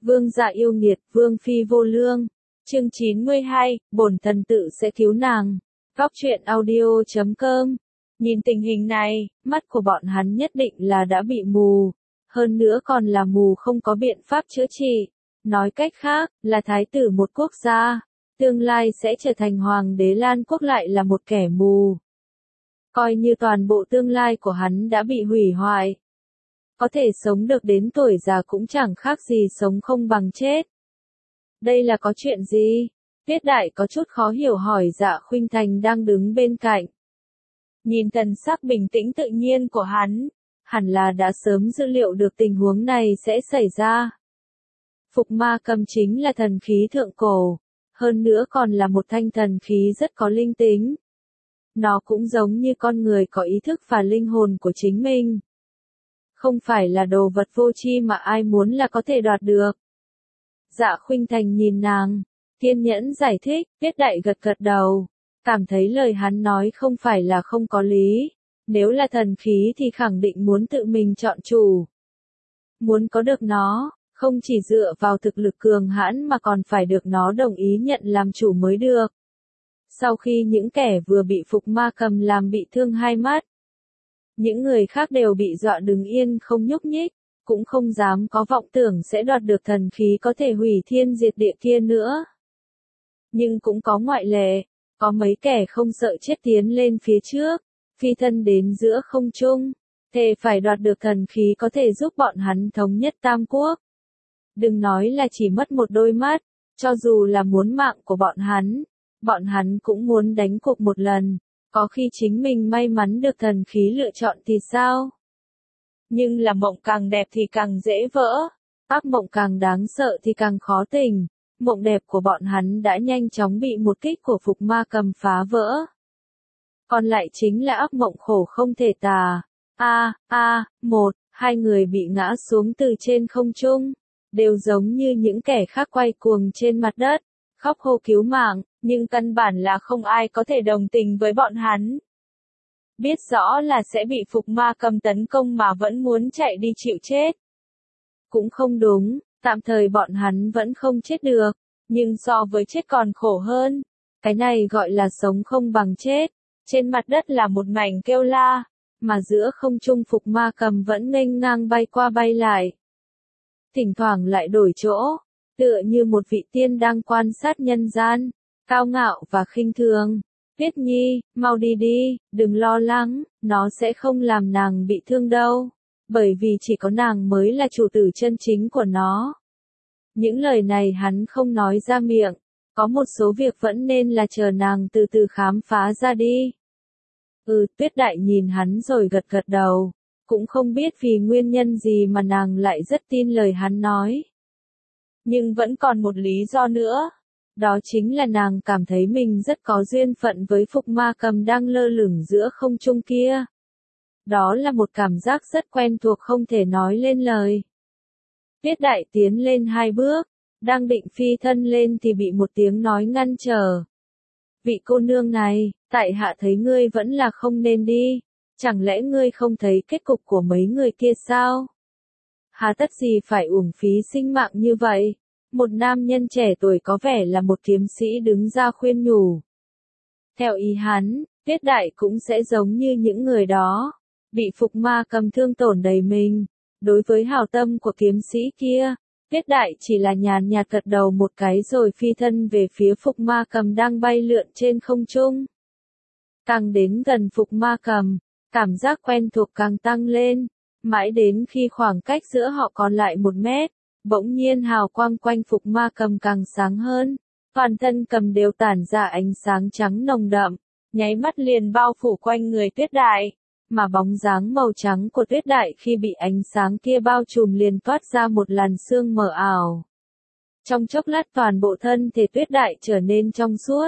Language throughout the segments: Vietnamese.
Vương dạ yêu nghiệt, vương phi vô lương. Chương 92, bổn thần tự sẽ cứu nàng. Góc truyện audio.com. Nhìn tình hình này, mắt của bọn hắn nhất định là đã bị mù. Hơn nữa còn là mù không có biện pháp chữa trị. Nói cách khác, là thái tử một quốc gia. Tương lai sẽ trở thành hoàng đế Lan quốc lại là một kẻ mù. Coi như toàn bộ tương lai của hắn đã bị hủy hoại. Có thể sống được đến tuổi già cũng chẳng khác gì sống không bằng chết. Đây là có chuyện gì? Tiết Đại có chút khó hiểu hỏi Dạ Khuynh Thành đang đứng bên cạnh. Nhìn thần sắc bình tĩnh tự nhiên của hắn, hẳn là đã sớm dự liệu được tình huống này sẽ xảy ra. Phục ma cầm chính là thần khí thượng cổ, hơn nữa còn là một thanh thần khí rất có linh tính. Nó cũng giống như con người có ý thức và linh hồn của chính mình. Không phải là đồ vật vô tri mà ai muốn là có thể đoạt được. Dạ Khuynh Thành nhìn nàng, kiên nhẫn giải thích, Tiết Đại gật gật đầu, cảm thấy lời hắn nói không phải là không có lý. Nếu là thần khí thì khẳng định muốn tự mình chọn chủ. Muốn có được nó, không chỉ dựa vào thực lực cường hãn mà còn phải được nó đồng ý nhận làm chủ mới được. Sau khi những kẻ vừa bị Phục Ma Cầm làm bị thương hai mắt, những người khác đều bị dọa đứng yên không nhúc nhích, cũng không dám có vọng tưởng sẽ đoạt được thần khí có thể hủy thiên diệt địa kia nữa. Nhưng cũng có ngoại lệ, có mấy kẻ không sợ chết tiến lên phía trước, phi thân đến giữa không trung, thề phải đoạt được thần khí có thể giúp bọn hắn thống nhất Tam Quốc. Đừng nói là chỉ mất một đôi mắt, cho dù là muốn mạng của bọn hắn cũng muốn đánh cuộc một lần, có khi chính mình may mắn được thần khí lựa chọn thì sao? Nhưng là mộng càng đẹp thì càng dễ vỡ, ác mộng càng đáng sợ thì càng khó tỉnh. Mộng đẹp của bọn hắn đã nhanh chóng bị một kích của Phục Ma Cầm phá vỡ. Còn lại chính là ác mộng khổ không thể tả. Hai người bị ngã xuống từ trên không trung, đều giống như những kẻ khác quay cuồng trên mặt đất, khóc hô cứu mạng, nhưng căn bản là không ai có thể đồng tình với bọn hắn. Biết rõ là sẽ bị Phục Ma Cầm tấn công mà vẫn muốn chạy đi chịu chết. Cũng không đúng, tạm thời bọn hắn vẫn không chết được, nhưng so với chết còn khổ hơn. Cái này gọi là sống không bằng chết. Trên mặt đất là một mảnh kêu la, mà giữa không trung Phục Ma Cầm vẫn nghênh ngang bay qua bay lại. Thỉnh thoảng lại đổi chỗ, tựa như một vị tiên đang quan sát nhân gian, cao ngạo và khinh thường. Tuyết Nhi, mau đi đi, đừng lo lắng, nó sẽ không làm nàng bị thương đâu, bởi vì chỉ có nàng mới là chủ tử chân chính của nó. Những lời này hắn không nói ra miệng, có một số việc vẫn nên là chờ nàng từ từ khám phá ra đi. Tuyết Đại nhìn hắn rồi gật gật đầu, cũng không biết vì nguyên nhân gì mà nàng lại rất tin lời hắn nói. Nhưng vẫn còn một lý do nữa. Đó chính là nàng cảm thấy mình rất có duyên phận với Phục Ma Cầm đang lơ lửng giữa không trung kia. Đó là một cảm giác rất quen thuộc không thể nói lên lời. Tiết Đại tiến lên hai bước, đang định phi thân lên thì bị một tiếng nói ngăn trở. Vị cô nương này, tại hạ thấy ngươi vẫn là không nên đi, chẳng lẽ ngươi không thấy kết cục của mấy người kia sao? Hà tất gì phải uổng phí sinh mạng như vậy? Một nam nhân trẻ tuổi có vẻ là một kiếm sĩ đứng ra khuyên nhủ. Theo ý hắn, Tiết Đại cũng sẽ giống như những người đó, bị Phục Ma Cầm thương tổn đầy mình. Đối với hảo tâm của kiếm sĩ kia, Tiết Đại chỉ là nhàn nhạt gật đầu một cái rồi phi thân về phía Phục Ma Cầm đang bay lượn trên không trung. Càng đến gần Phục Ma Cầm, cảm giác quen thuộc càng tăng lên, mãi đến khi khoảng cách giữa họ còn lại 1 mét. Bỗng nhiên hào quang quanh Phục Ma Cầm càng sáng hơn, toàn thân cầm đều tản ra ánh sáng trắng nồng đậm, nháy mắt liền bao phủ quanh người Tuyết Đại, mà bóng dáng màu trắng của Tuyết Đại khi bị ánh sáng kia bao trùm liền toát ra một làn sương mờ ảo. Trong chốc lát toàn bộ thân thể Tuyết Đại trở nên trong suốt.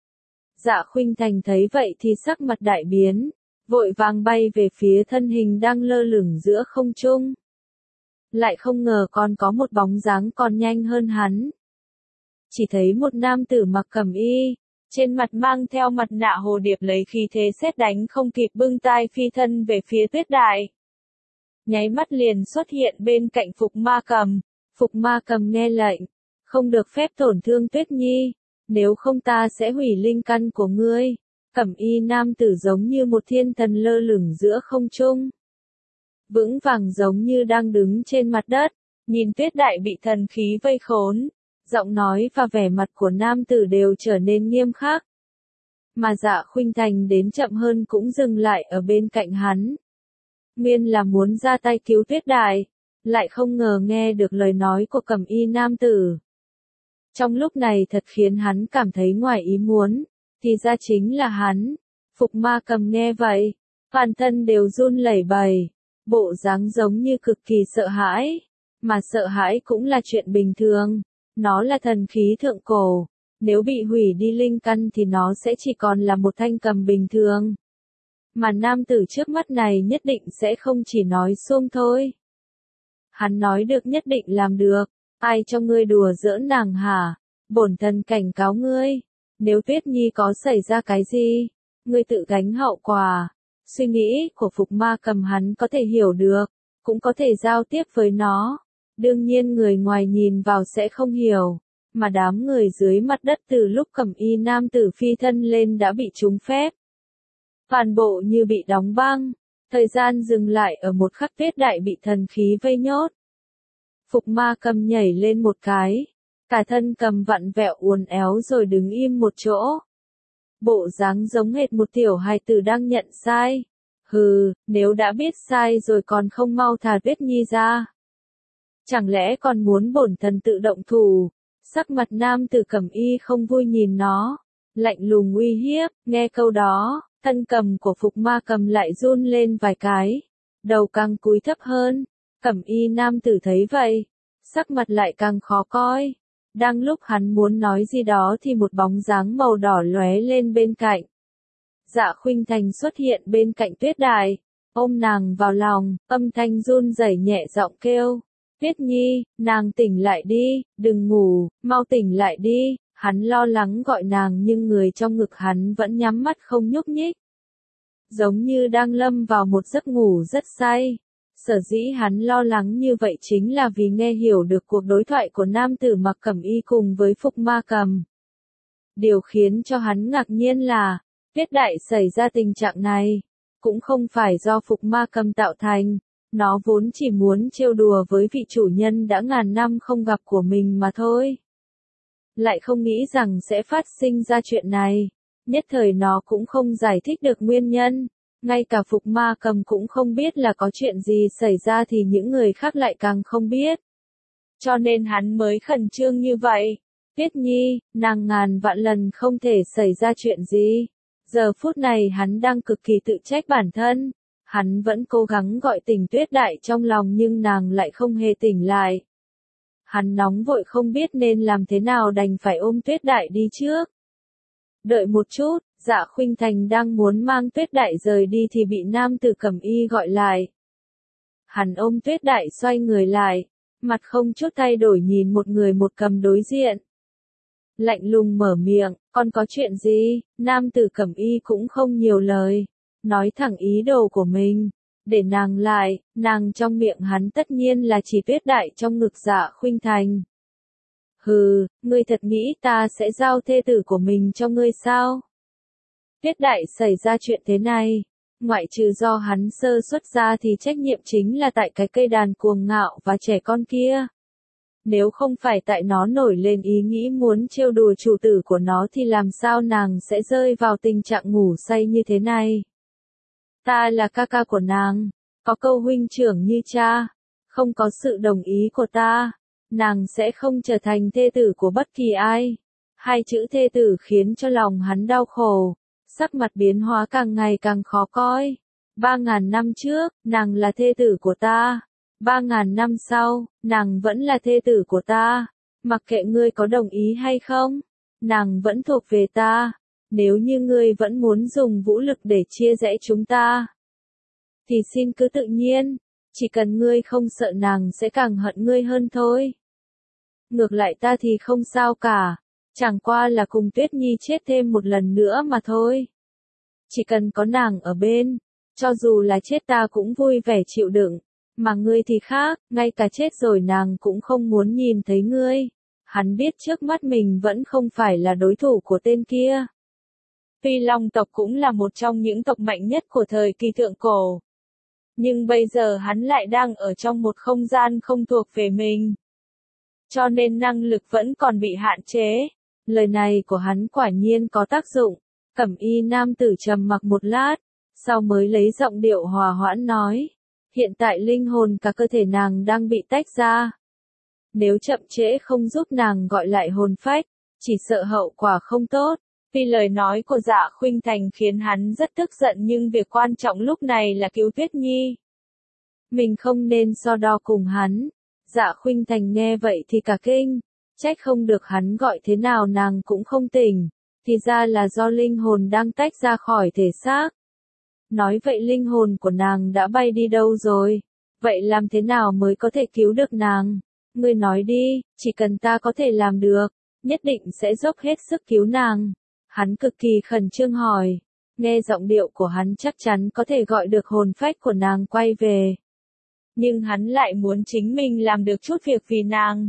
Dạ Khuynh Thành thấy vậy thì sắc mặt đại biến, vội vàng bay về phía thân hình đang lơ lửng giữa không trung. Lại không ngờ còn có một bóng dáng còn nhanh hơn hắn. Chỉ thấy một nam tử mặc cẩm y, trên mặt mang theo mặt nạ hồ điệp lấy khí thế sét đánh không kịp bưng tai phi thân về phía Tuyết Đại. Nháy mắt liền xuất hiện bên cạnh Phục Ma Cầm. Phục Ma Cầm nghe lệnh, không được phép tổn thương Tuyết Nhi, nếu không ta sẽ hủy linh căn của ngươi. Cẩm y nam tử giống như một thiên thần lơ lửng giữa không trung, vững vàng giống như đang đứng trên mặt đất, nhìn Tuyết Đại bị thần khí vây khốn, giọng nói và vẻ mặt của nam tử đều trở nên nghiêm khắc. Mà Dạ Khuynh Thành đến chậm hơn cũng dừng lại ở bên cạnh hắn. Nguyên là muốn ra tay cứu Tuyết Đại, lại không ngờ nghe được lời nói của Cẩm y nam tử. Trong lúc này thật khiến hắn cảm thấy ngoài ý muốn, thì ra chính là hắn. Phục Ma Cầm nghe vậy, toàn thân đều run lẩy bẩy, bộ dáng giống như cực kỳ sợ hãi, mà sợ hãi cũng là chuyện bình thường, nó là thần khí thượng cổ, nếu bị hủy đi linh căn thì nó sẽ chỉ còn là một thanh cầm bình thường. Mà nam tử trước mắt này nhất định sẽ không chỉ nói xuông thôi. Hắn nói được nhất định làm được, ai cho ngươi đùa giỡn nàng hả? Bổn thần cảnh cáo ngươi, nếu Tuyết Nhi có xảy ra cái gì, ngươi tự gánh hậu quả. Suy nghĩ của Phục Ma Cầm hắn có thể hiểu được, cũng có thể giao tiếp với nó. Đương nhiên người ngoài nhìn vào sẽ không hiểu, mà đám người dưới mặt đất từ lúc Cẩm y nam tử phi thân lên đã bị trúng phép. Toàn bộ như bị đóng băng, thời gian dừng lại ở một khắc Tuyết Đại bị thần khí vây nhốt. Phục Ma Cầm nhảy lên một cái, cả thân cầm vặn vẹo uốn éo rồi đứng im một chỗ. Bộ dáng giống hệt một tiểu hài tử đang nhận sai. Hừ, nếu đã biết sai rồi còn không mau thả Tuyết Nhi ra. Chẳng lẽ còn muốn bổn thần tự động thủ? Sắc mặt nam tử Cẩm y không vui nhìn nó, lạnh lùng uy hiếp. Nghe câu đó, thân cầm của Phục Ma Cầm lại run lên vài cái, đầu càng cúi thấp hơn. Cẩm y nam tử thấy vậy, sắc mặt lại càng khó coi. Đang lúc hắn muốn nói gì đó thì một bóng dáng màu đỏ lóe lên bên cạnh. Dạ Khuynh Thành xuất hiện bên cạnh Tuyết Đại, ôm nàng vào lòng, âm thanh run rẩy nhẹ giọng kêu. Tuyết Nhi, nàng tỉnh lại đi, đừng ngủ, mau tỉnh lại đi. Hắn lo lắng gọi nàng nhưng người trong ngực hắn vẫn nhắm mắt không nhúc nhích. Giống như đang lâm vào một giấc ngủ rất say. Sở dĩ hắn lo lắng như vậy chính là vì nghe hiểu được cuộc đối thoại của nam tử mặc cẩm y cùng với Phục Ma Cầm. Điều khiến cho hắn ngạc nhiên là, Tuyết Đại xảy ra tình trạng này, cũng không phải do Phục Ma Cầm tạo thành, nó vốn chỉ muốn trêu đùa với vị chủ nhân đã ngàn năm không gặp của mình mà thôi. Lại không nghĩ rằng sẽ phát sinh ra chuyện này, nhất thời nó cũng không giải thích được nguyên nhân. Ngay cả Phục Ma Cầm cũng không biết là có chuyện gì xảy ra thì những người khác lại càng không biết. Cho nên hắn mới khẩn trương như vậy. Tuyết Nhi, nàng ngàn vạn lần không thể xảy ra chuyện gì. Giờ phút này hắn đang cực kỳ tự trách bản thân. Hắn vẫn cố gắng gọi tỉnh Tuyết Đại trong lòng nhưng nàng lại không hề tỉnh lại. Hắn nóng vội không biết nên làm thế nào đành phải ôm Tuyết Đại đi trước. Đợi một chút. Dạ Khuynh Thành đang muốn mang Tuyết Đại rời đi thì bị nam tử Cẩm y gọi lại. Hắn ôm Tuyết Đại xoay người lại, mặt không chút thay đổi nhìn một người một cầm đối diện. Lạnh lùng mở miệng, còn có chuyện gì? Nam tử Cẩm y cũng không nhiều lời, nói thẳng ý đồ của mình. Để nàng lại, nàng trong miệng hắn tất nhiên là chỉ Tuyết Đại trong ngực Dạ Khuynh Thành. Hừ, ngươi thật nghĩ ta sẽ giao thê tử của mình cho ngươi sao? Tuyết Đại xảy ra chuyện thế này, ngoại trừ do hắn sơ xuất ra thì trách nhiệm chính là tại cái cây đàn cuồng ngạo và trẻ con kia. Nếu không phải tại nó nổi lên ý nghĩ muốn trêu đùa chủ tử của nó thì làm sao nàng sẽ rơi vào tình trạng ngủ say như thế này. Ta là ca ca của nàng, có câu huynh trưởng như cha, không có sự đồng ý của ta, nàng sẽ không trở thành thê tử của bất kỳ ai. Hai chữ thê tử khiến cho lòng hắn đau khổ. Sắc mặt biến hóa càng ngày càng khó coi. 3.000 năm trước, nàng là thê tử của ta. 3.000 năm sau, nàng vẫn là thê tử của ta. Mặc kệ ngươi có đồng ý hay không, nàng vẫn thuộc về ta. Nếu như ngươi vẫn muốn dùng vũ lực để chia rẽ chúng ta, thì xin cứ tự nhiên. Chỉ cần ngươi không sợ nàng sẽ càng hận ngươi hơn thôi. Ngược lại ta thì không sao cả. Chẳng qua là cùng Tuyết Nhi chết thêm một lần nữa mà thôi. Chỉ cần có nàng ở bên, cho dù là chết ta cũng vui vẻ chịu đựng. Mà ngươi thì khác, ngay cả chết rồi nàng cũng không muốn nhìn thấy ngươi. Hắn biết trước mắt mình vẫn không phải là đối thủ của tên kia. Tuy Long tộc cũng là một trong những tộc mạnh nhất của thời kỳ thượng cổ. Nhưng bây giờ hắn lại đang ở trong một không gian không thuộc về mình. Cho nên năng lực vẫn còn bị hạn chế. Lời này của hắn quả nhiên có tác dụng. Cẩm y nam tử trầm mặc một lát, sau mới lấy giọng điệu hòa hoãn nói. Hiện tại linh hồn cả cơ thể nàng đang bị tách ra. Nếu chậm trễ không giúp nàng gọi lại hồn phách, chỉ sợ hậu quả không tốt. Vì lời nói của Dạ Khuynh Thành khiến hắn rất tức giận nhưng việc quan trọng lúc này là cứu Tuyết Nhi. Mình không nên so đo cùng hắn. Dạ Khuynh Thành nghe vậy thì cả kinh, trách không được hắn gọi thế nào nàng cũng không tỉnh, thì ra là do linh hồn đang tách ra khỏi thể xác. Nói vậy linh hồn của nàng đã bay đi đâu rồi? Vậy làm thế nào mới có thể cứu được nàng? Ngươi nói đi, chỉ cần ta có thể làm được, nhất định sẽ dốc hết sức cứu nàng. Hắn cực kỳ khẩn trương hỏi, nghe giọng điệu của hắn chắc chắn có thể gọi được hồn phách của nàng quay về. Nhưng hắn lại muốn chính mình làm được chút việc vì nàng.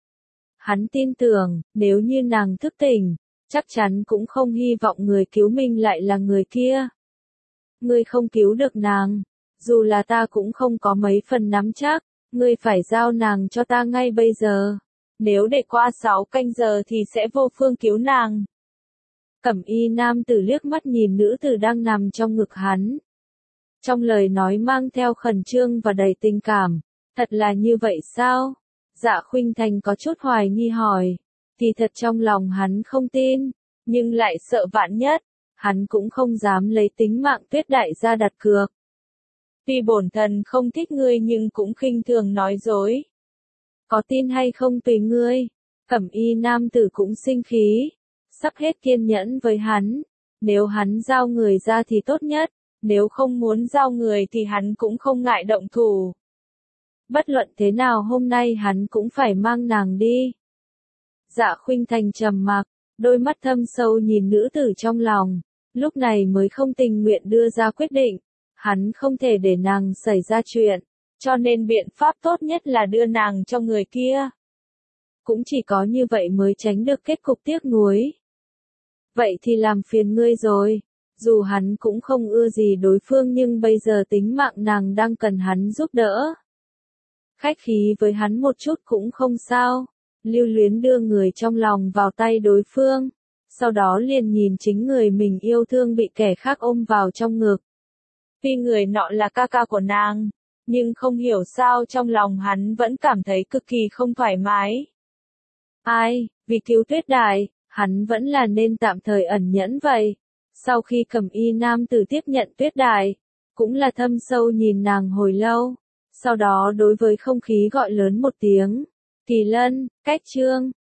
Hắn tin tưởng, nếu như nàng thức tỉnh, chắc chắn cũng không hy vọng người cứu mình lại là người kia. Ngươi không cứu được nàng, dù là ta cũng không có mấy phần nắm chắc, ngươi phải giao nàng cho ta ngay bây giờ. Nếu để qua 6 canh giờ thì sẽ vô phương cứu nàng. Cẩm y nam tử liếc mắt nhìn nữ tử đang nằm trong ngực hắn. Trong lời nói mang theo khẩn trương và đầy tình cảm. Thật là như vậy sao? Dạ Khuynh Thành có chút hoài nghi hỏi. Thì thật trong lòng hắn không tin, nhưng lại sợ vạn nhất. Hắn cũng không dám lấy tính mạng Tuyết đại gia đặt cược. Tuy bổn thần không thích ngươi nhưng cũng khinh thường nói dối. Có tin hay không tùy ngươi. Cẩm y nam tử cũng sinh khí. Sắp hết kiên nhẫn với hắn. Nếu hắn giao người ra thì tốt nhất. Nếu không muốn giao người thì hắn cũng không ngại động thủ. Bất luận thế nào hôm nay hắn cũng phải mang nàng đi. Dạ Khuynh Thành trầm mặc, đôi mắt thâm sâu nhìn nữ tử trong lòng. Lúc này mới không tình nguyện đưa ra quyết định. Hắn không thể để nàng xảy ra chuyện. Cho nên biện pháp tốt nhất là đưa nàng cho người kia. Cũng chỉ có như vậy mới tránh được kết cục tiếc nuối. Vậy thì làm phiền ngươi rồi. Dù hắn cũng không ưa gì đối phương nhưng bây giờ tính mạng nàng đang cần hắn giúp đỡ. Khách khí với hắn một chút cũng không sao. Lưu luyến đưa người trong lòng vào tay đối phương. Sau đó liền nhìn chính người mình yêu thương bị kẻ khác ôm vào trong ngực. Tuy người nọ là ca ca của nàng, nhưng không hiểu sao trong lòng hắn vẫn cảm thấy cực kỳ không thoải mái. Ai, vì cứu Tuyết đại, hắn vẫn là nên tạm thời ẩn nhẫn vậy. Sau khi Cẩm y nam tử tiếp nhận Tuyết đại, cũng là thâm sâu nhìn nàng hồi lâu. Sau đó đối với không khí gọi lớn một tiếng. Kỳ Lân, cách chương.